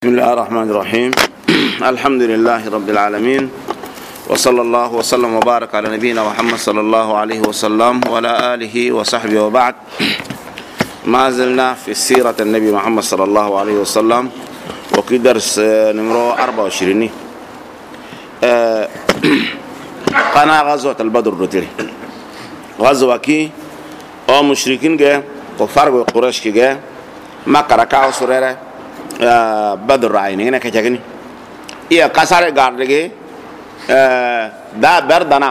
بسم الله الرحمن الرحيم. الحمد لله رب العالمين، وصلى الله وسلم وبارك على نبينا محمد صلى الله عليه وسلم وعلى آله وصحبه وبعد. ما زلنا في سيرة النبي محمد صلى الله عليه وسلم، وفي درس نمرو 24 قناة غزوة البدر روتيري غزوة كي او مشركين جاء كفار قريش كي جاء ما كركاو سورة بدر رايني هنا كجاكني إيه كسر غاردة دا بردنا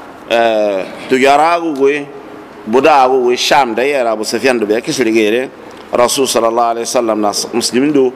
تجارة قوي بودا قوي شام ده يا أبو سفيان ده بيكسر لغيره رسول صلى الله عليه وسلم ناس مسلمين دو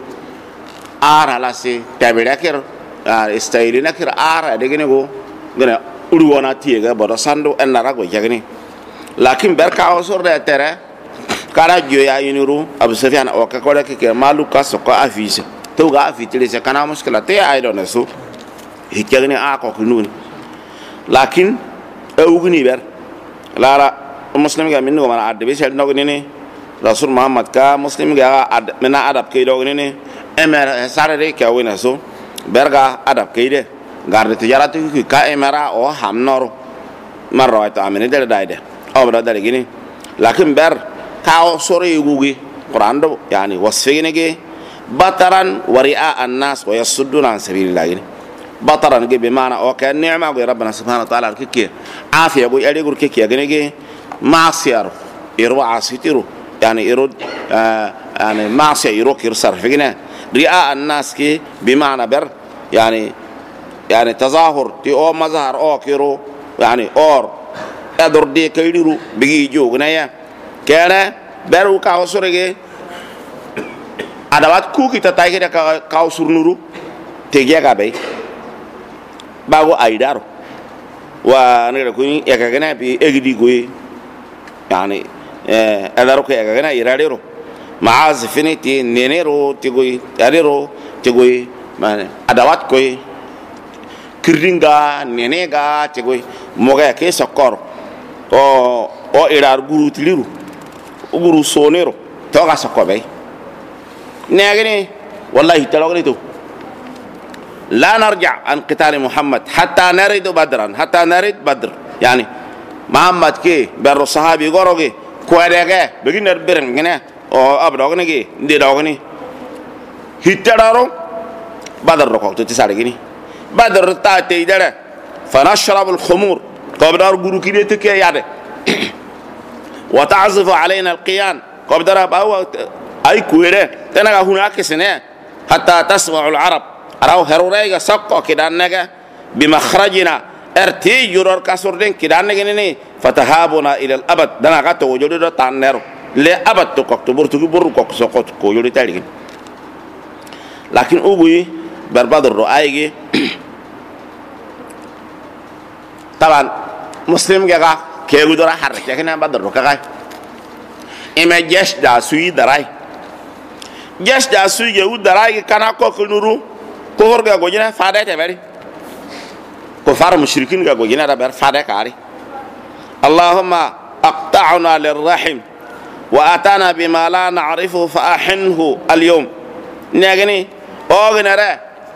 على سي تابعكر استايلنا كر دكني قو غنا أولوانا تيجا بورا ساندو أن نراك وجاكني لكن بركاو سور ده ترى kara joya yinuru Abu Sufyan o ka ko ke maluka so ko afise to ga afitile se kana muskila te ay don so hikagni a ko kununi lakin ugni ber lara muslim ga minno mana adde be sel nogni ni rasul muhammad ka muslim ga mena adab ke dogni ni emer sarere ke wona so berga adab ke de garde tijaratu ki ka emera o hamnoro marro ta amene de daide o bra dale gini lakin ber كاو سوري يقولي قرآن دو يعني وصفينه بطرا ورئاء الناس ويصدون عن سبيل الله يعني بطرا بمعنى أو كان نعمة يقول ربنا سبحانه وتعالى كيكي عافية يقول يلي يقول كيكي يعني معصية يروى عصيتيرو يعني يرد يعني معصية يروك يرصر فينا رئاء الناس كي بمعنى بر يعني تظاهر تي أو مظهر أو كيرو يعني أور أدور دي كيرو بيجي جو غنايا كأنا برو كاوسورة أدوات كوكي تتاعي كده كاوسور نورو تيجي كابي باغو أيدارو ونقدر كوني يكاكنا بي أجدي كوي يعني أدارو كي يكاكنا يراديرو معاذ فيني تي نينيرو تيجوي أديرو تيجوي ما أدوات كوي كرينغا نينيغا تيجوي موجا كي سكر أو إيرار غورو تليرو uguru sonero toga sakobe ناقني والله تلوغني تو لا نرجع عن قتال محمد حتى نرد بدرا حتى نرد بدر يعني محمد كي بر الصحابي غوروغي كوادغه بغي نربرن غنا او ابدوغني كي دي دوغني هيتدارو بدر ركو تسارغني بدر تاتي دره فنشرب الخمور قبدار غورو كي تكي ياده وتعزف علينا القيان قبدر باو اي كويره تنغا هناك سنه حتى تسمع العرب راو هروريغا سقو كدانغا بمخرجنا ارتي جرور كاسوردين كدانغا ني فتهابنا الى الابد دنا غتو وجودو تانيرو لابد تكوك تبرتو بركوك سقوت كويوري تالي لكن اوغي بربادر رؤايغي طبعا مسلم جا كيغو دورا حرك كنا بدر كاي اما جيش دا سوي دراي جيش دا سوي يو دراي كانا كوك نورو كور غا غوجنا فاده تبري كفار مشركين غا غوجنا دبر فاده كاري اللهم اقطعنا للرحم واتانا بما لا نعرفه فاحنه اليوم نيغني اوغنرا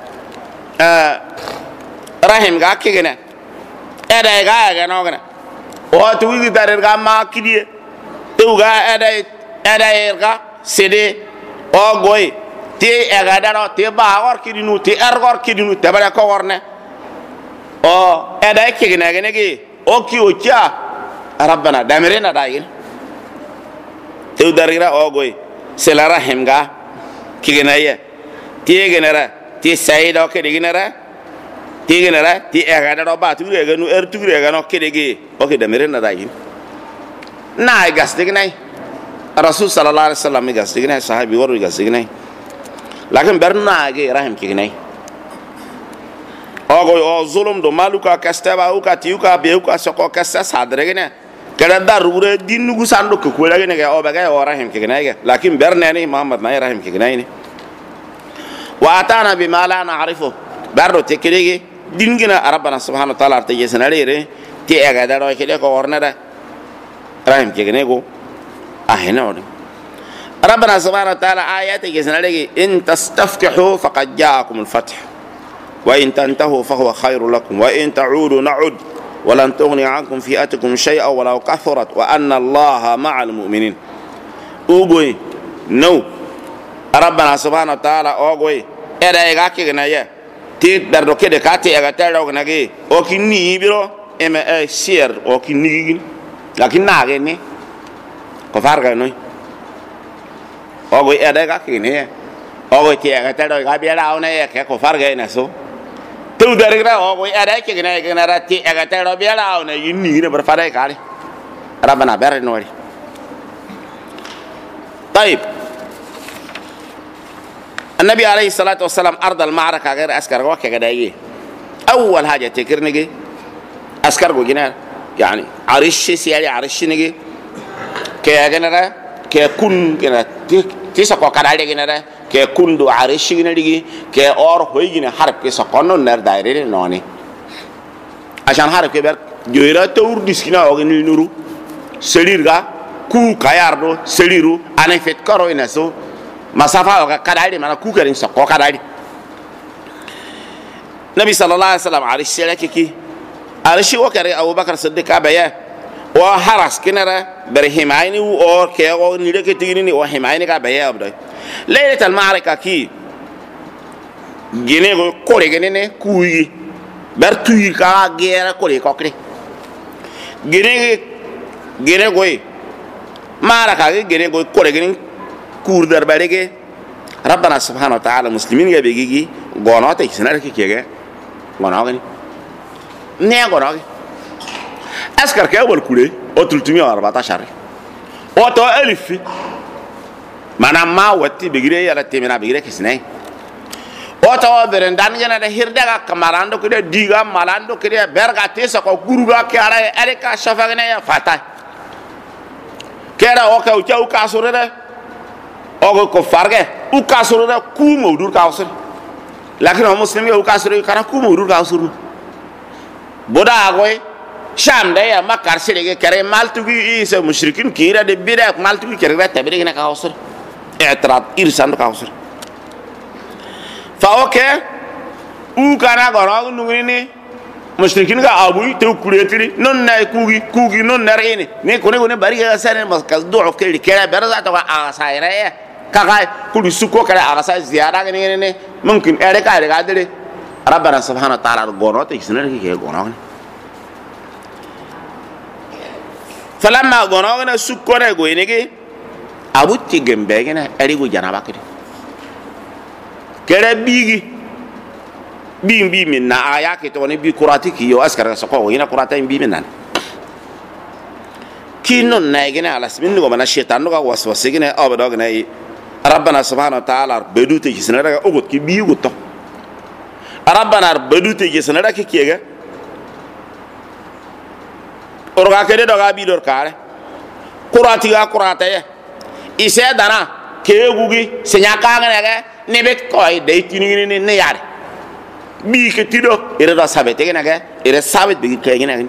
رحم غا كيغنا ادا غا نوغنا o tuwi darer ga ma kidie tuga eda sede o goy ti ega daro ti ba or kidinu ti ergor kidinu te bare ko worne o eda kigina genegi o ki o cha rabbana damirena dayin tu darira o goy sela rahim ga kigina ye ti genera ti sayda o kiginera tigenera ti ega daro ba tu rega nu tu rega no kedege o ke damere na dayin na gas dignai rasul sallallahu alaihi wasallam gas dignai sahabi waru gas dignai lakin berna ge rahim kignai o go o zulum do maluka kastaba u ka tiuka be u ka soko kassa sadregene kada darure dinugu sando ko ko lagene ge o be ge o rahim kignai ge lakin berna ni muhammad na rahim kignai ni wa atana bima la na'rifu barro tekirege dingina rabbana subhanahu wa ta'ala te yesanare ti ega daro kede ko ornada rahim kegene go ahena on ربنا سبحانه وتعالى آيات يسنى إن تستفتحوا فقد جاءكم الفتح وإن تنتهوا فهو خير لكم وإن تعودوا نعد ولن تغني عنكم فئتكم شيئا ولو كثرت وأن الله مع المؤمنين أوغوي نو ربنا سبحانه وتعالى أوغوي إذا يغاكي غنايا تيت دردو كده كاتي أغتالو غناكي أوكي نيبيرو إما سير أوكي نيجين لكن ناغيني كفار غنوي أوغوي إذا يغاكي غنايا أوغوي تي أغتالو غابيلا أونايا كفار غنسو tu dari kira oh koi ada kena rati agak terlalu biara oh ini berfarai kali Rabbana berin wari طيب النبي عليه الصلاة والسلام أرض المعركة غير أسكر وكا قدايه أول حاجة تكر نجي أسكر وجنا يعني عرش سيالي عرش نجي كي أجنرا كي كون كنا تيسا كوكارالي جنرا كي كوندو عرش جنرا كي أور هوي جنا حرب كي سقانو نر دايرين نوني عشان حرب كي بير جويرا تور ديسكنا أغني نورو سليرغا كو كاياردو سليرو أنا فيت كارو إنسو مسافة كارالي مانا كو كارين سقو كارالي نبي صلى الله عليه وسلم عرش سيالي كي عرش وكاري أبو بكر صديق أبايا وحرس كنرا برهيمايني اور كيو نيرك تيني وهيمايني كبايا ابدا ليله المعركه كي جيني كوري جيني كوي برتوي كا غير كوري كوكري جيني غوي معركه جيني غوي كوري جيني كور درباريكي ربنا سبحانه وتعالى مسلمين يا بيجي غونوتي سناركي كيغا غونوغني ني غونوغي أسكر كأول كله أو 314 أو تو ألف mana ma wati bigire yala temena bigire kisne o taw berendani jana da hirdaga kamarando kide diga malando kide berga tesa ko guruga ke ara ele ka shafagne ya fata kera o ka ucha u ka surere o ko farge u ka surere ku modur ka usur lakin o muslim ya u ka surere kana ku modur ka usur boda agoy sham da ya makar sirege kare maltugi isa mushrikin kira de bida maltugi kare tabiri na ka usur اعتراض إرسال كاوسر فأوكي وكانا غراغ نغني مشركين كأبوي تو كريتري نون ناي كوغي نون ناريني ني كوني باري غسان مسكز ضعف كيل كلا برزا تو اسايره كاي كل سوكو كلا اسا زياره ني ممكن اريكا اريكا ربنا سبحانه وتعالى غونوت يسنر كي غونوغ فلما غونوغ سوكو نه غوينيكي abuti gembe gena erigo janaba kidi kere bigi bimbi minna aya ke to ne bi kurati ki yo askara so ko ina kurata bi minnan kino na gena alas min go mana shaytan go waswase gena abado gena rabbana subhanahu wa ta'ala bedute ki sanara ogot ki bi go to rabbana bedute ki sanara ki kega orga kede do ga bi dor kare kurati ga kurata ye ise dana kegugi senyaka ngene nebet koy de tinini ne yare bi ke tido ere da sabete ngene ere sabet bi ke ngene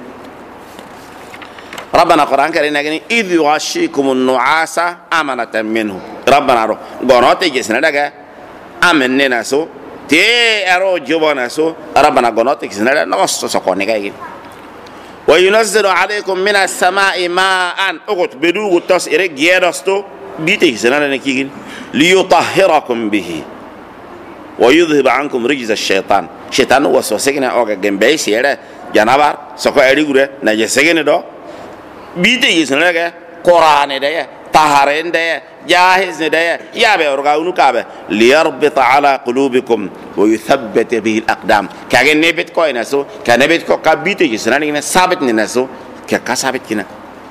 ربنا قران كريم ngene idh yughashikum an-nu'asa amanatan minhu rabbana ro gonote jesna daga amenne so te ero jobona so rabbana gonote jesna no so ko ne kay وينزل عليكم من السماء ماء اغت بدو تص ere giedosto بيتي سنانا نكيجين ليطهركم به ويذهب عنكم رجز الشيطان شيطان وسوسكنا اوغا جنبي سيره جنابار سكو اريغره نجسكني دو بيتي سنانا قران ده طهارين ده جاهز ده يا بيرغاونو كابه ليربط على قلوبكم ويثبت به الاقدام كاجن نبت كوينسو كنبت كو كبيتي سنانا ثابت نسو كثابت كنا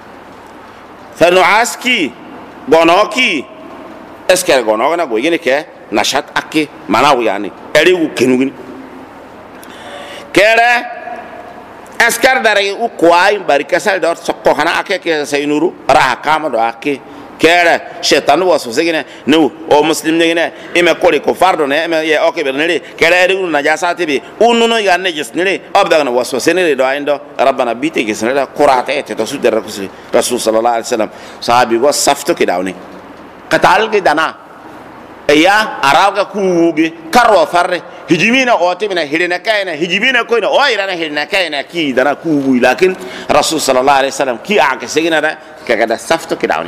فنعاسكي gonoki esker gonoga na goyene ke nashat akke manaw yani erigu kenugin kere esker dare u kwai barikasal dor sokko hana akke ke saynuru raha kama do akke kere shaytan waso segene no o muslim ne ime kore ko fardo ne ime ye oke bernere kere erigu najasati bi ununo yanne jesnere abdagna waso senere do aindo rabbana bite ke senere qurate te to sudder rasul sallallahu alaihi wasallam sahabi go safto ke dawni qatal ge dana ya araga kuuge karwa farre hijimina otimina hirina kaina hijimina koina oirana hirina kaina ki dana kuugu lakin rasul sallallahu alaihi wasallam ki aka segina da kaga safto kidawni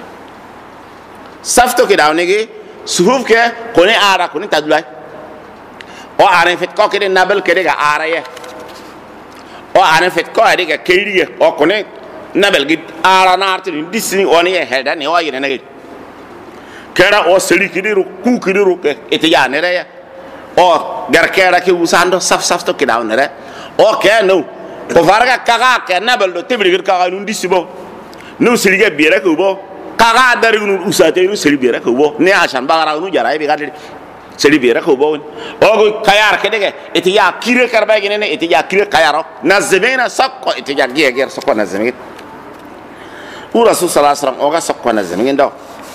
ge suhuf ke kone ara kone tadulai o are fet ko kede nabel kede ga araye o are fet ko ade ga keiriye o kone nabel gi ara nartin disni oni e helda ne o yene nagi kera o seli kidiru ku kidiru ke etiya ne re o gar kera ke usando saf to kidaw ne re o ke no ko varga kaga ke nabel do tibri gir kaga nun disibo no seli ga biera ko bo kaga dari nun usate nu seli biera ko bo ne asan bagara nu jara be gadde seli biera ko bo o go kayar ke dege etiya kire karba gine ne etiya kire kayaro nazmena sakko etiya ger sakko nazmena u rasul sallallahu alaihi wasallam o ga sakko nazmena ndo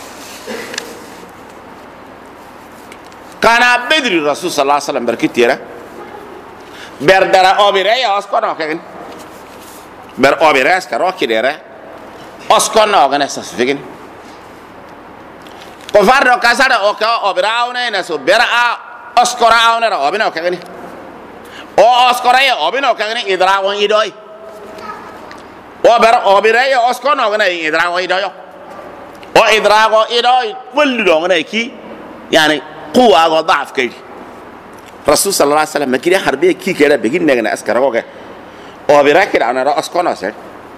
kana bedri rasul sallallahu alaihi wasallam berkitira berdara obire ya oskono kegen ber obire skaro kidere oskono gane sasfigin ko fardo kasada o ka obira awne na so bera a oskora awne ra obino kegen o oskora ya obino kegen idra won idoy o ber obire ya oskono gane idra won idoy o idra go idoy wullu do gane ki yani قوة وضعف كيدي رسول صلى الله عليه وسلم مكيري حربية كي كده بيجين نجنا أسكروه وبراكد أنا رأس كوناسه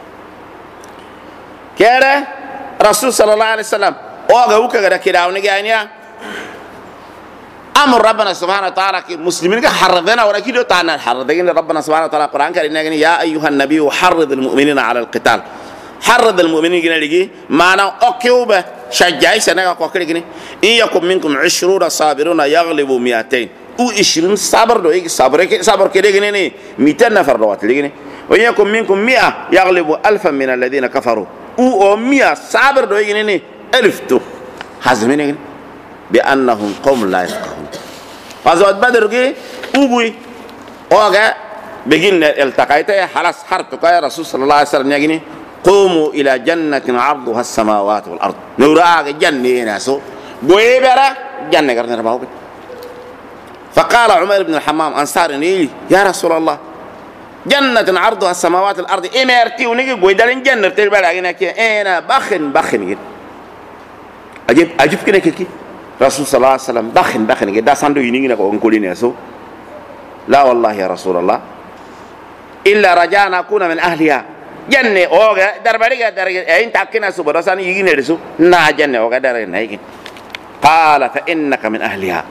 كده رسول صلى الله عليه وسلم وجهوك كده كده ونجانيا أمر ربنا سبحانه وتعالى كمسلمين كحرضنا وركيدو تعالى حرضين ربنا سبحانه وتعالى القرآن كده يا أيها النبي حرض المؤمنين على القتال حرض المؤمنين جنا لجي معنا أكيوبه شجعي سنة كوكري جني إن يكن منكم 20 صابرون يغلبوا 200 أو 20 صبر دو إيه صبر كده جني ني 200 نفر دوات لجني وإن يكن منكم 100 يغلبوا 1000 من الذين كفروا أو 100 صبر دو إيه جني 1000 تو حزمين جني بأنهم قوم لا يفقهون غزوة بدر جي أوبي أوجا بجين التقيته خلاص حرتك يا رسول صلى الله عليه وسلم يجني قوموا إلى جنة عرضها السماوات والأرض نورا جنة ناسو بويبرا جنة قرن رباو فقال عمر بن الحمام أنصار نيلي يا رسول الله جنة عرضها السماوات والأرض إمرتي ونيجي بويدالين جنة تلبلا هنا كي أنا بخن أجيب كده كي رسول صلى الله عليه وسلم بخن دا ساندو ينيجي نكو نقولي ناسو لا والله يا رسول الله إلا رجاء نكون من أهلها جنة أوجا درباري درجة أين تأكلنا سبرة يجي نرسو نا جنة أوجا درجة نايجين قال فإنك من أهلها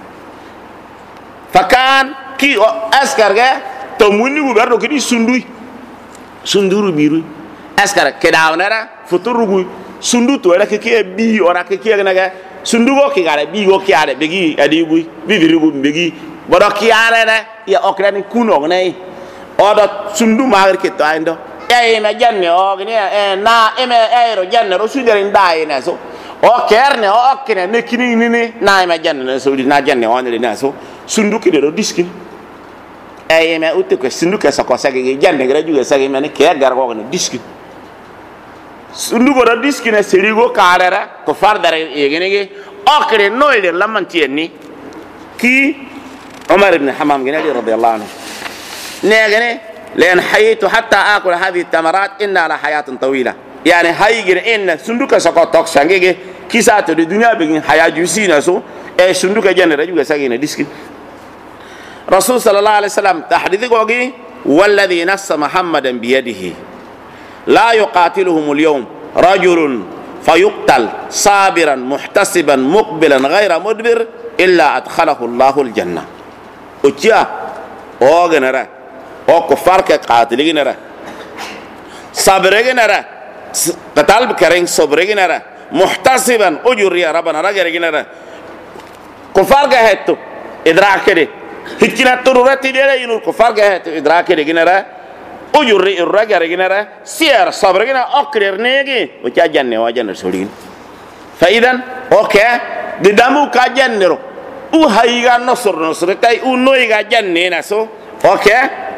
فكان كي أسكر جا تموني وبرد كذي سندورو بيروي أسكر كداونرا فتورو سندو تولا كي بي أورا كي أجناga سندو كي على بي كي على بيجي أديبوي بيفيرو بيجي برا كي على يا أكراني كونو ناي أودا سندو ماغر كتو عندو ما جنة أغني نا إيرو جنة رسولين داي ناسو أو كيرني أو أكني نكني نني نا ما جنة رسولين نا جنة وانلي ناسو سندوك ده ديسكين ما أوتك سندوك سكوساكي جنة غير ساكي ماني كير غارغو ديسكين سندوك ده ديسكين سيريغو كاررا كفار دار يغني أكني نويل لمن تيني كي عمر بن حمام جنالي رضي الله عنه نيغني لأن حييت حتى آكل هذه التمرات إن على حياة طويلة يعني هايجر إن سندوك سقطك سانجي كيسات الدنيا بين حياة جوسينا سو سندوك جنة رجوع ساقينا ديسكين رسول صلى الله عليه وسلم تحديث قوي والذي نص محمدا بيده لا يقاتلهم اليوم رجل فيقتل صابرا محتسبا مقبلا غير مدبر إلا أدخله الله الجنة وجاء أوغنرا أو كفار كقاتلين نرى صبرين نرى قتال بكرين صبرين نرى محتسبا أجر يا ربنا رجعين نرى كفار كهتو إدراك كده هتكنا ترورات تديره ينور كفار كهتو إدراك كده نرى أجر الرجعين نرى سير صبرين أكرر نيجي وجا جنة وجنة سولين فإذا أوكي بدمو كجنة أو هايجا نصر تاي أو نويجا جنة نسو أوكي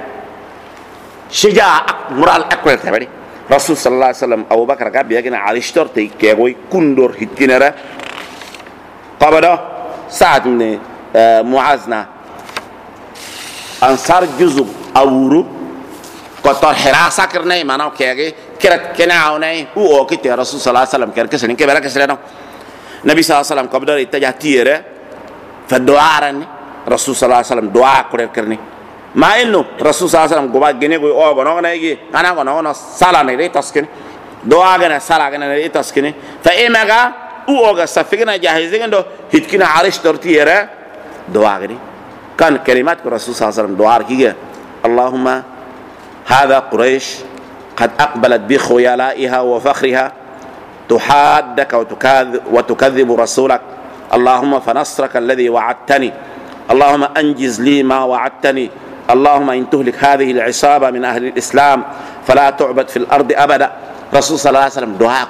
شجاع مرال أكبر تبري رسول صلى الله عليه وسلم أبو بكر قال بيجينا على اشترتي كيغوي كندور هتكنرا قبضه سعد من معازنا أنصار جزء أورو كتر حراسة كرناي ما نو كياجي كرت كناوناي هو كتير رسول صلى الله عليه وسلم كير كسرين كبيرة كسرنا النبي صلى الله عليه وسلم قبضه يتجه تيره فالدعاء رني رسول صلى الله عليه وسلم دعاء كرني ما إنه رسول صلى الله عليه وسلم قبض جنيه قوي أو غنوا يجي أنا غنوا سالا نري تسكين دعاء جنا سالا جنا نري تسكين فإما جا هو سفينا جاهزين عنده هتكنا عرش ترتيره دعاء جني كان كلمات الرسول صلى الله عليه وسلم دعاء كيه اللهم هذا قريش قد أقبلت بخيلائها وفخرها تحادك وتكذب رسولك اللهم فنصرك الذي وعدتني اللهم أنجز لي ما وعدتني اللهم إن تهلك هذه العصابة من أهل الإسلام فلا تعبد في الأرض أبدا رسول صلى الله عليه وسلم دعاء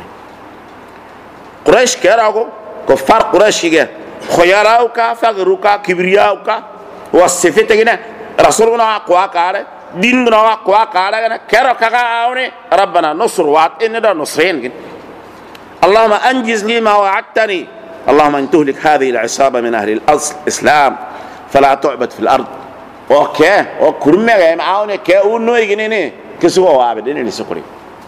قريش كيراغو كفار قريش كيه خيالاوكا فغروكا كبرياوكا وصفتنا رسولنا قوا كاره ديننا قوا كاره كيرو كاغا اوني ربنا نصر وعد ان ده نصرين اللهم انجز لي ما وعدتني اللهم ان تهلك هذه العصابه من اهل الاسلام فلا تعبد في الارض اوكي او كرمه معاوني كاونو يجنيني كسو وابدين لسكري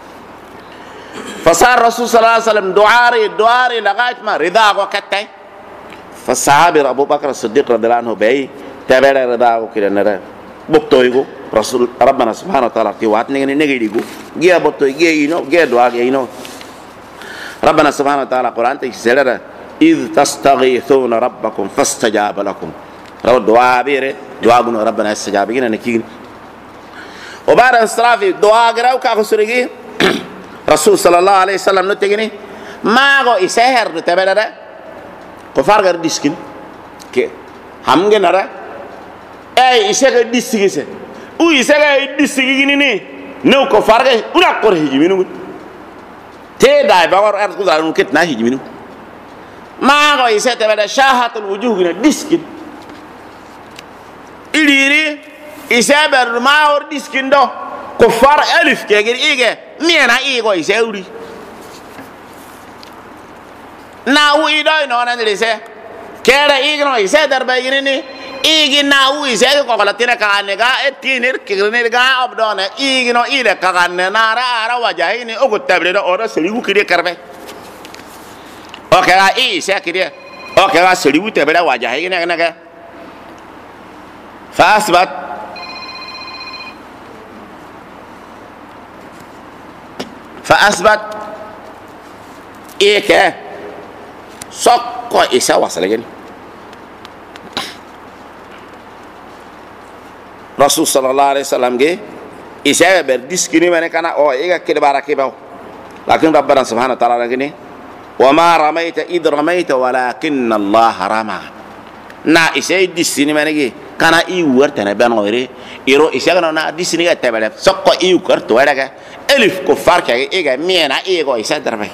فصار الرسول صلى الله عليه وسلم دعاري لغايه ما رضا وكتاي فالصحابي ابو بكر الصديق رضي الله عنه بي تابع رضا وكده نرى بوتويغو رسول ربنا سبحانه وتعالى في وقت نيجيغو جي بوتوي جي ينو جي دعاء ينو ربنا سبحانه وتعالى قران تيسير اذ تستغيثون ربكم فاستجاب لكم رو دعاء بيره دعاء ربنا استجاب لنا نكين وبعد الصلاه دعاء غراو كاخسريغي رسول صلى الله عليه وسلم نتجني ما غو يسهر تبلره كفار غير ديسكين كي همغه نرا اي يسغ ديسكيسه او يسغ ديسكيني ني نو كفار غير ولا قر هيجي منو تي داي باور ار كو دارون كيت نا هيجي منو ما غو يسه تبلره شاهات الوجوه غير ديسكين إليري يسابر ما اور ديسكين دو كفار الف كي غير ايغه مينا ايغو يساوري ناو إيداي نونا نريسه كذا إيجنو يسه دربيني إيجي ناو يسه كقولتنا كأنك إتينير كغنيركا أبدانا إيجنو إيده كأننا نارا أرا وجاهيني أو كتبريدا أورا سليو كده كربه أوكي إيسه كده أوكي سليو تبريدا وجاهيني كناك فأثبت إيه كه سقى إسا وصل جن رسول صلى الله عليه وسلم جه إسا برديس كني من كنا أو إيجا كده باركي باو لكن ربنا سبحانه وتعالى جني وما رميت إذ رميت ولكن الله رمى نا إسا ديس كني من جه كنا إيوار تنبأ نوري إيرو إسا كنا نا ديس كني كتبله سقى إيوكر توارك ألف كفار كه إيجا مينا إيجا إسا دربه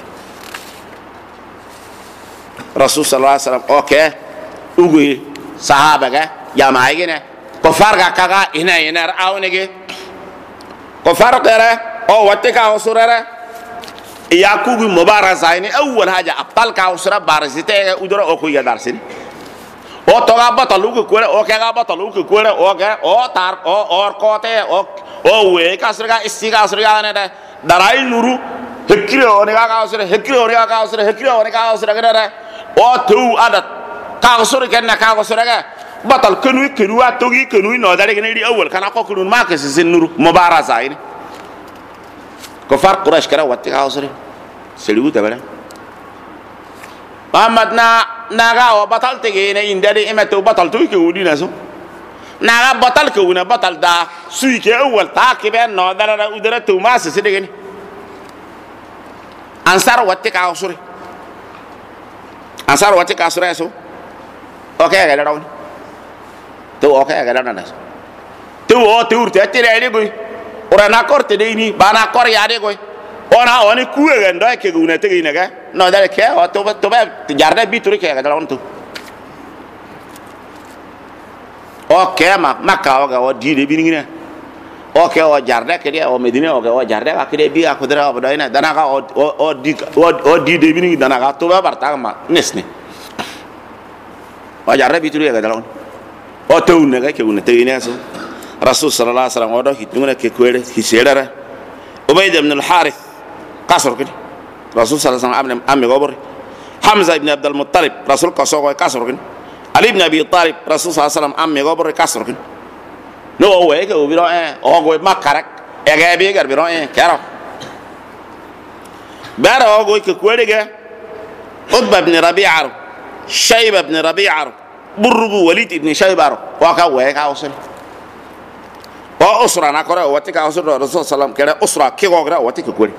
رسول صلى الله عليه وسلم اوكي اوغي صحابه يا مايغنا كفار كاغا هنا راونيغي كفار كره او واتكا وسوره ياكوغي مبارزايني اول حاجه ابطال كاوسرا بارزيته ودرا اوكو يدارسين او توغا بطلوك كوره او كاغا بطلوك كوره او او تار او اور كوته او وي كاسرغا استيغا سرغا نه دراي نورو هكريو اونيغا كاوسره هكريو اونيغا كاوسره هكريو اونيغا كاوسره كده او تو عدد كاغسور كنا كاغسورغا بطل كنوي توغي كنوي نو داري كني اول كان اكو كنون ما كسس نور مبارزه اين كفار قريش كره وقت كاغسور سليو تبره محمد ناغا وبطل تجينا اندري امتو بطل توي كودي ناسو ناغا بطل كونا بطل دا سوي كي اول تاكبن نو دارا ودرتو ما سسدغني انصار وقت كاغسور أنصار واتك أسرائيل أوكي أجا داون تو أوكي أجا داون ناس تو تور تأتي لي بقول ورانا كور تديني بانا كور يادي بقول أنا أني كوي عندها كيغونا تيجي نجا نادر كيا أو تو تجارة بيتوري كيا أجا داون تو أوكي ما كاو أجا ودي بينينا أوكي أو جارة كده أو مدينة أوكي أو جارة كده بيا كده أو بداينا دانا كا أو دي بيني دانا كا تو بقى برتاع ما نسني وجربي تري غدلون او تون نغا كون تيناسو رسول صلى الله عليه وسلم ودو هيتونه كيكويره هيسيرره عبيد بن الحارث قصر كده رسول صلى الله عليه وسلم امي غبر حمزه بن عبد المطلب رسول قصو قصر كده علي بن ابي طالب رسول صلى الله عليه وسلم امي غبر قصر كده نو هو هيك وبيرو او غوي ما كارك اغا بيغر بيرو كارو بار او غوي كويره عتبة بن ربيعة شيبة بن ربيعة برغو وليد بن شيبة وكا ويكا وصل وأسرة نكرة وتكا وصل الرسول صلى الله عليه وسلم كده أسرة كيغوغرا وتكا كوري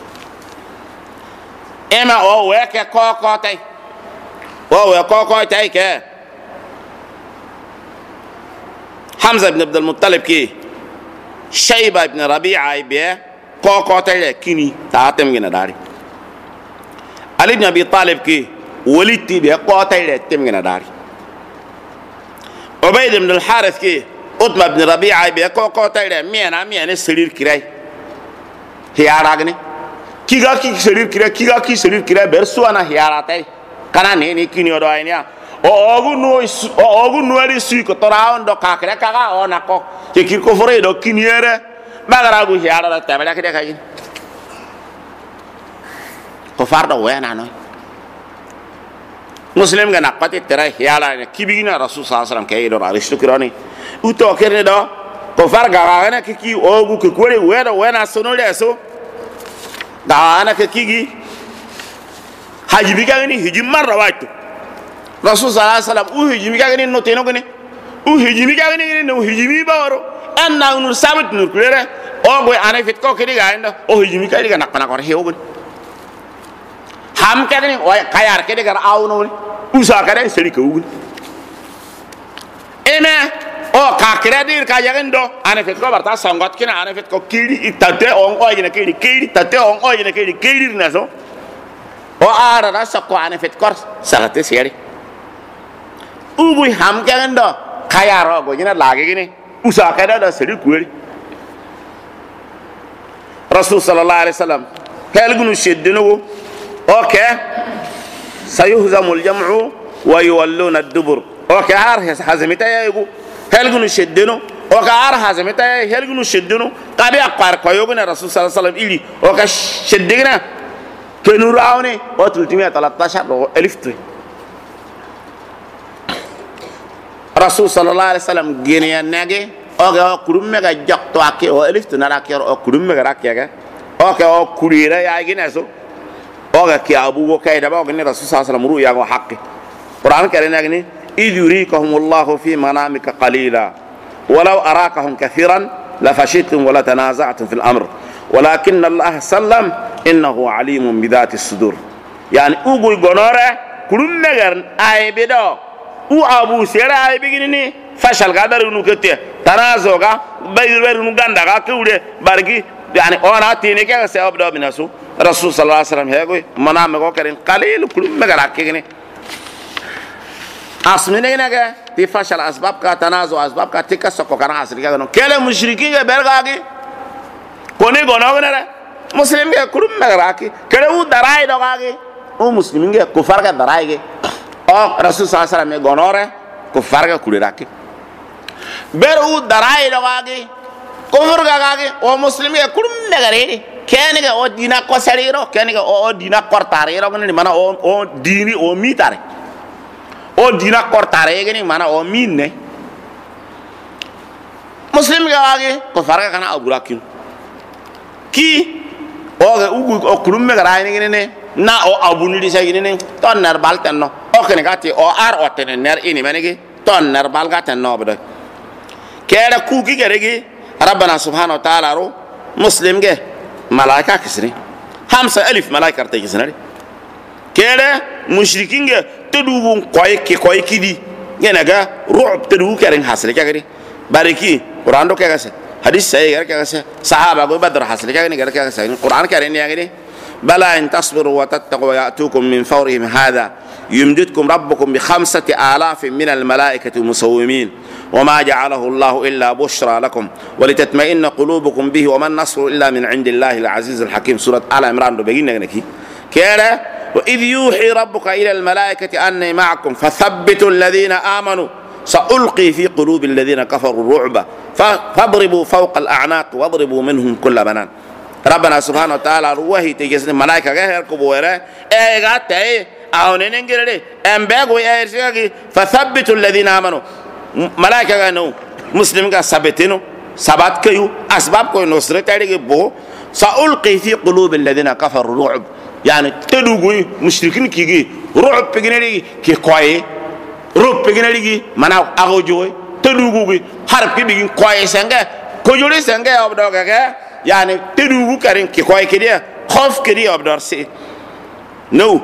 إما أو ويكا كوكوتي أو ويكوكوتي كه حمزة بن عبد المطلب كي شيبة بن ربيعة بيه كوكوتي كيني تاتم جنا داري علي بن ابي طالب كي وليتي بي قوتاي تيمغنا داري عبيد بن الحارث كي عتبة بن ربيعة بي قوتاي مينا سرير كراي هياراغني كيغا كي سرير كراي برسو انا هياراتاي كانا ني كينيو دو اينيا اوغو نو ري سي كو تراون دو كاكرا كاغا اوناكو كي كو فري دو كينيره باغراغو هيارا تابلا كده كاي كفار دو وين انا مسلم غنا قتي ترى يالا كيبينا رسول صلى الله عليه وسلم كاي دو ارشتو كراني اوتو كيرني دو كفار غاغانا كي اوغو كوري وين اسونو لسو غانا كيغي حاجي بيغاني هجي مره واتو رسول صلى الله عليه وسلم او هجي بيغاني نو تينو غني او هجي بيغاني نو هجي بي باورو ان نور سابت نور كريره اوغو انا فيت كو كيدي غايندا او هجي بي كاي غنا كنا كور هيوغو ham kadani way kayar kede gar awno usa kadani seri ko ugul ene o ka kredir ka yagendo ane fet ko barta sangot kina ane fet ko kiri itate on o yene kiri tate on o yene kiri naso o ara da sakko ane fet kor sagate seri ubu ham kadando kayaro go yina lage gini usa kadada seri kueri rasul sallallahu alaihi wasallam helgunu sheddino اوكي سيهزم الجمع ويولون الدبر اوكي ار هزمتا يغو هلغنو شدنو اوكي ار هزمتا هلغنو شدنو قبي اقار كيوغنا رسول صلى الله عليه وسلم الي اوكي شدغنا كنوراوني او 313 الف رسول صلى الله عليه وسلم غينيا ناغي اوكي كروم ميغا جاكتو اكي او الف نراكير او كروم ميغا راكيغا اوكي او كوريرا يا غيناسو اوغا كي ابو وكاي دبا غني رسول صلى الله عليه وسلم رؤيا وحق قران كريم يغني اذ يريكهم الله في منامك قليلا ولو اراكهم كثيرا لفشلتم ولا تنازعتم في الامر ولكن الله سلم انه عليم بذات الصدور يعني اوغو غنوره كلم نغر اي بيدو او ابو سيرا اي بيغني فشل غادر نوكته تنازوغا بير نو غاندا كوده بارغي يعني انا تيني كا سبب دو بناسو رسول صلى الله عليه وسلم هيغوي منام كو كرين قليل كل مغرا كيغني اسمنينغا دي فشل اسباب کا تنازع اسباب کا تكسكو كان حاصل كانو كلا مشركين برغاغي كوني غنوغنرا مسلمين كل مغرا كي كلو دراي دوغاغي او مسلمين كفار کا درايغي او رسول صلى الله عليه وسلم غنوره كفار کا كولراكي برو دراي دوغاغي كفر غاغي او مسلمين كل مغرا كانغا او دينا كو سريرو كانغا او دينا كورتاريرو غني مانا او ديني او ميتاري او دينا كورتاري غني مانا او مينني مسلم غاغي كو فارغا كانا ابوراكيم كي او اوغو او كروم غراي غني نا او ابوني دي ساي غني تون نار بالتنو او كنغاتي او ار اوتن نار اني مانغي تون نار بالغاتن نو بد كيدا كوكي غريغي ربنا سبحانه وتعالى رو مسلم غي ملائكة كسرين 5000 ملائكة كسرين كده مشركين تدوون كوي كدي ينجا رعب تدوو كرين حاصل كده باركي قرآن دو كده حديث سيء كده صحابة أبو بدر حاصل كده القرآن كرين يعني بلا إن تصبروا وتتقوا ويأتوكم من فورهم هذا يمددكم ربكم ب5000 من الملائكة مسومين وما جعله الله إلا بشرى لكم ولتطمئن قلوبكم به وما النصر إلا من عند الله العزيز الحكيم سورة آل عمران دو بيجينا كده وإذ يوحي ربك إلى الملائكة أني معكم فثبتوا الذين آمنوا سألقي في قلوب الذين كفروا الرعب فاضربوا فوق الأعناق واضربوا منهم كل بنان. ربنا سبحانه وتعالى روحي تجسد الملائكة غير كبوره غاتي أو ننجري أمبغوا يرسيكي فثبتوا الذين آمنوا ملائكة غنو مسلم ثبتينو ثبات كيو أسباب كوي نصرة تاريخ بو سألقي في قلوب الذين كفروا الرعب يعني تدوغوي مشركين كيجي رعب بيجنري كي كوي رعب بيجنري مناو أغوجوي تدوغوي حرب بيجين كوي سنجا كوجوري سنجا أبدوغا يعني تدوغو كارين كي كوي كده خوف كده أبدور سي نو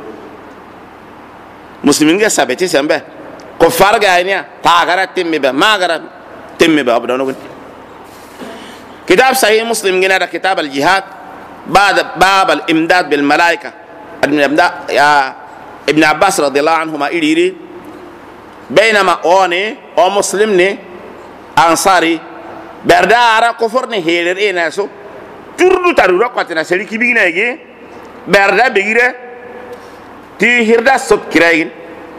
مسلمين ثابتي سنبه كفار غاينيا تاغرا تيمبه ما غرا تيمبه أبدونو كتاب صحيح مسلم جنا كتاب الجهاد بعد باب الامداد بالملائكه ابن عباس رضي الله عنهما يري بينما اوني او مسلمني انصاري بردار كفرني هيلر اناسو تردو تارو قاتنا سليكي بيغناغي بردا بيغيره تي هيردا سوب كراين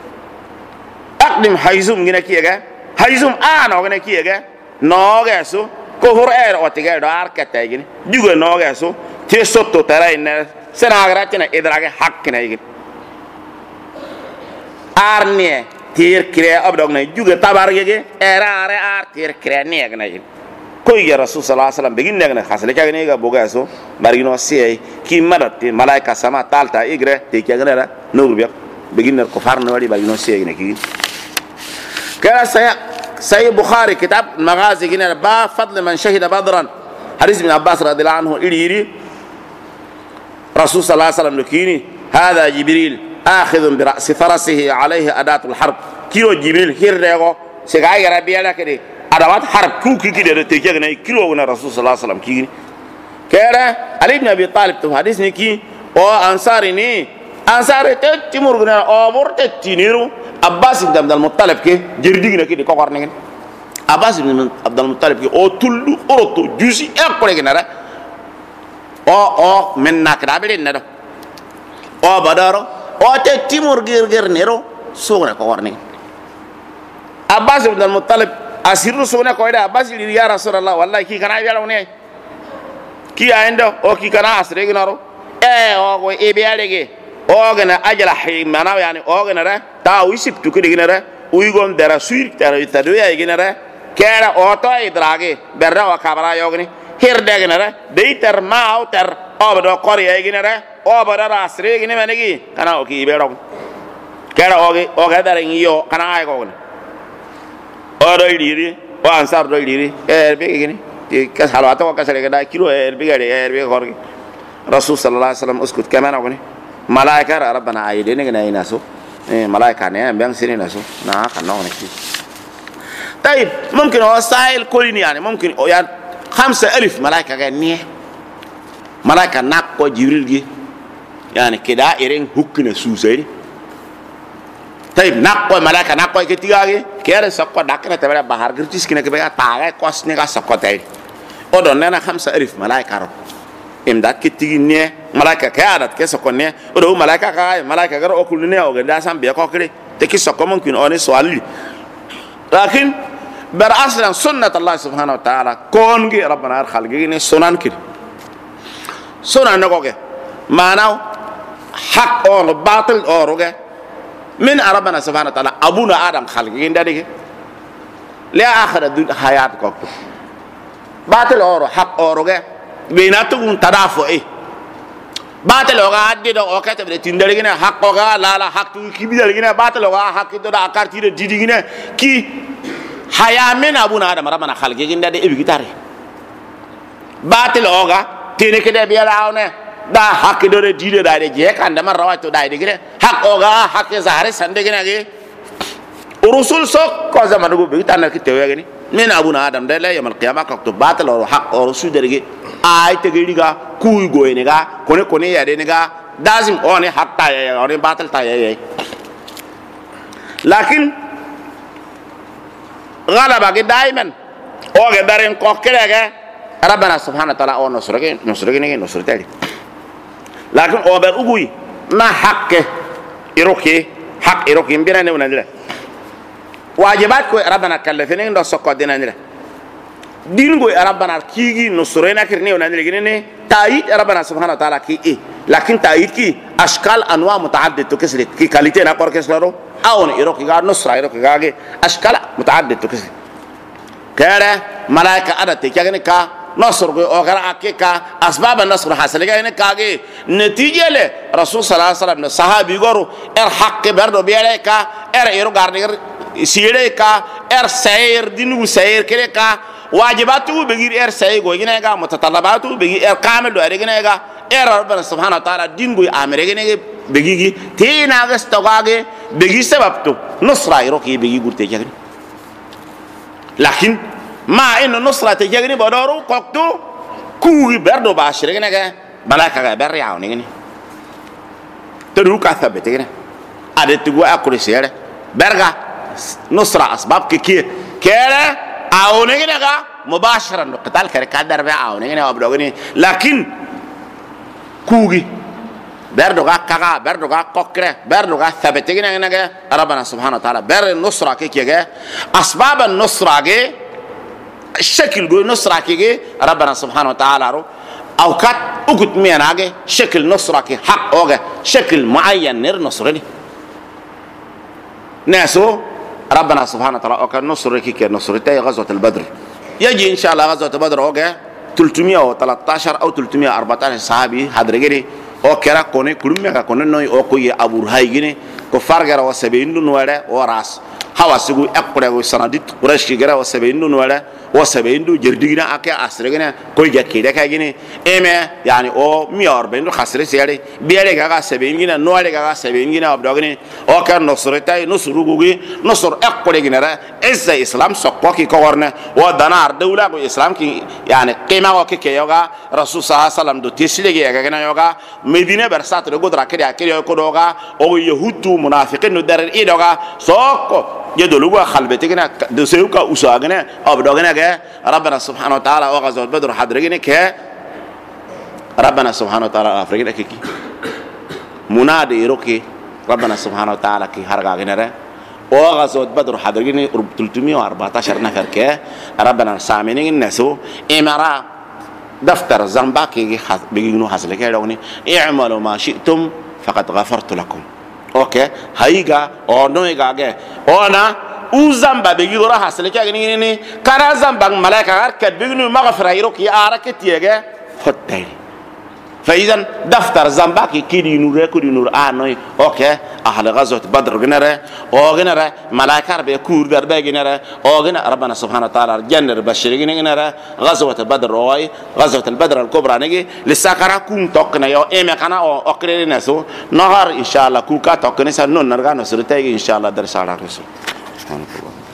اقدم حيزوم جنا كيغا حيزوم انا غنا كيغا نوغاسو كفر اوتيغا دار كتايغي جوغا نوغاسو تي سوتو تراين سناغراتنا ادراغي حقنا يغي ارني تير كريا ابدوغنا جوغا تبارغي ار تير كريا نيغنا يغي كوي رسول صلى الله عليه وسلم بيغي نيغنا خاصله كاغنيغا بوغاسو بارغينو سي كي مرات ملائكه سما تالتا ايغري تي كاغنا نور بيق بيغي نر كفار نوري بارغينو سي نكي كلا سي بخاري كتاب المغازي جنا با فضل من شهد بدرا حديث ابن عباس رضي الله عنه يري رسول صلى الله عليه وسلم لكيني هذا جبريل آخذ برأس فرسه عليه أداة الحرب كيلو جبريل هيرغو سيغاي ربيالا كدي أدوات حرب كوكي كده تيجي كيلو من الرسول صلى الله عليه وسلم كيني كده علي بن أبي طالب تو حديث نكي او أنصاري ني أنصاري تيمور غنا او مرت تينيرو عباس بن عبد المطلب كي جرديغنا كده كوكارنين عباس بن عبد المطلب كي او تولو اوتو جوسي اكولغنا او من ناكرابل ندو او بدارو او تيمور غير نيرو سوغنا كوارنين عباس بن المطلب اسيرو سوغنا كويدا عباس يا رسول الله والله كي كان يالوني كي عندو او كي كان اسريغنارو او ايبيالغي او غنا اجل حي معناه يعني او غنا تا ويسيب تكدي غنا ويغون درا سوير ترى تدويا غنا كيرا اوتو ادراغي برا وكبرا يوغني هير دغنا ديتر ما اوتر او بدو قري غنا او بدر اسري غنا منغي كان او كي بيرو كيرا او غدار يو كان اي غون او دويري او انصار دويري بيغني كاس حلواتو كاسري غدا كيلو بيغري بيغورغي رسول صلى الله عليه وسلم اسكت كمان اغني ملائكه ربنا عايدين غنا يناسو ملائكه نه بيان سيني ناسو نا كان نكي طيب ممكن هو سائل كلني يعني ممكن يعني 5000 ملائكه غنيه ملائكه ناكو جبريل جي يعني كده ايرين حكنا سوسيري طيب ناكو ملائكه ناكو كتيغي كير سكو داكنا تبع بحر غرتيس كنا كبا تاغا كوسني كا سكو تاي اودون نانا 5000 ملائكه رو امداد كتيغي ني ملائكه كيادات كسكو ني اودو ملائكه كاي ملائكه غير اوكل ني او غدا سام بي كوكري تكي سكو ممكن اوني سوالي لكن بر اصلا سنه الله سبحانه وتعالى كونغي ربنا خلقني سنن كده سنن نكوكه معناه حق او باطل او روغه من ربنا سبحانه وتعالى ابونا ادم خلقين دادي لا اخر حياه كوكو باطل او حق او روغه بيناتكم تدافع ايه باطل او غادي دو او كتب تندرغنا حق او لا لا حق كي بيدرغنا باطل او حق دو اكارتي ديديغنا كي حياه من ابونا ادم ربنا خلقين دادي ابي غتاري باطل او غا تيني كده بيلاونه دا حق دو ديدي داي جي كان دما رواتو داي ديغره حق او غا حق زهره سندغنا غي رسول سوق كو زمان غو بي تانل كي تيوغني من ابونا ادم ده لا يوم القيامه كتب باطل او حق او رسول درغي اي تغيريغا كوي غوينغا كوني يا دينغا لازم اوني حتى اوني باطل تاي لكن غلبك دائما او غدارين كوكرهغا ربنا سبحانه وتعالى او نصرتي لكن او بر اوغوي ما حق إروكي حق إروكي بينا نونا واجبات كو ربنا كلفني ندو سوكو دينا نلا دين كو ربنا كيغي نصرنا كرني ونا نلغي تايد ربنا سبحانه وتعالى كي لكن تايد كي اشكال انواع متعدده تكسر كي كاليتي نا كور كسلو اون إروكي غا نصر إروكي غا اشكال متعدده تكسر كره ملائكه عدد تيغني كا نصر او غرا كيكا اسباب النصر حاصل غا كاغي نتيجه له رسول صلى الله عليه وسلم صحابي غورو حق بردو بيليكا إيرو غاردير سيريكا سير دينو سير كريكا واجباته بغير سير غوغينيغا متطلباته بغير كامل دو اريغينيغا ربنا سبحانه وتعالى دين بو امريغينيغا بغيغي تينا غستوغاغي بغي سببتو نصرا يروكي بغي غورتي جاغني لكن ما انه نصرا تجاغني بدورو كوكتو كوغي بردو باشريغينيغا بلاكا برياو نيغني تدو كاثبتيغني ادتغو اكوريسيره برغا نصرة أسباب كي كيرا أونينغا مباشرة قتال كركادر بيا أونينغا أبدوغني لكن كوغي بردوغا كاغا بردوغا كوكرة بردوغا ثبتينغا ربنا سبحانه وتعالى بر النصرة كي أسباب النصرة كي شكل جو نصرة كي ربنا سبحانه وتعالى رو أوقات أقول ميناغي شكل نصرة كي حق أوغا شكل معين نير نصرني ناسو ربنا سبحانه وتعالى وكان نصر كيك نصرتي غزوة البدر يجي إن شاء الله غزوة البدر أوجه 313 أو 314 صحابي هادرجري أو كرا كوني كلهم كوني نوي أو كوي أبو رهايجني كفار وسبعين نوره وراس هوا سيقول أقرأ وسنديد قريش كجرا وسبعين نوره وسبعين جردينا أكيد أسرعنا كوي جاكيدا كأجني إما يعني أو 140 خسر سياري بياري كذا 70 جنا نوره كذا 70 جنا أبدأني أو كان نصرتاي نصر روجي نصر أقرأ جنا إذا الإسلام سقوكي كورنا ودنار دولة الإسلام كي يعني قيمة وكي كيوغا رسول صلى الله عليه وسلم دو تسليجي كأجنا يوغا مدينة برسات رجود راكري أكيد يكودوغا أو يهود منافقين ندر إيدوغا سوكو يدلوا خلبتكنا دسيوكا أساعنا أبدأنا كه ربنا سبحانه وتعالى وغزوة بدر حضرنا كه ربنا سبحانه وتعالى أفريقيا كي منادي روكي ربنا سبحانه وتعالى كي هرجعنا ره وغزوة بدر حضرنا 314 نفر كه ربنا سامعين الناسو إمارة دفتر زنباكي بيجنوا حصل كه لوني اعملوا ما شئتم فقد غفرت لكم اوكي هايغا او نويغا جه انا وزنبا بيجورا حصل كه غني كرا زنبا ملائكه كد بيجنوا مغفر يروك يا اركتيغه فتاي فاذا دفتر زنباكي كيدي نور كودي نور انوي اوكي اهل غزوه بدر غنره او غنره ملائكه بيكور دربه غنره او غن ربنا سبحانه وتعالى جنر بشرين غنره غزوه بدر روي غزوه البدر الكبرى نجي لساكرا كون توكنا يو ايما كان او اوكرينسو نهار ان شاء الله كوكا توكنسا نون نرغا نصرتي ان شاء الله درس على رسول سبحان الله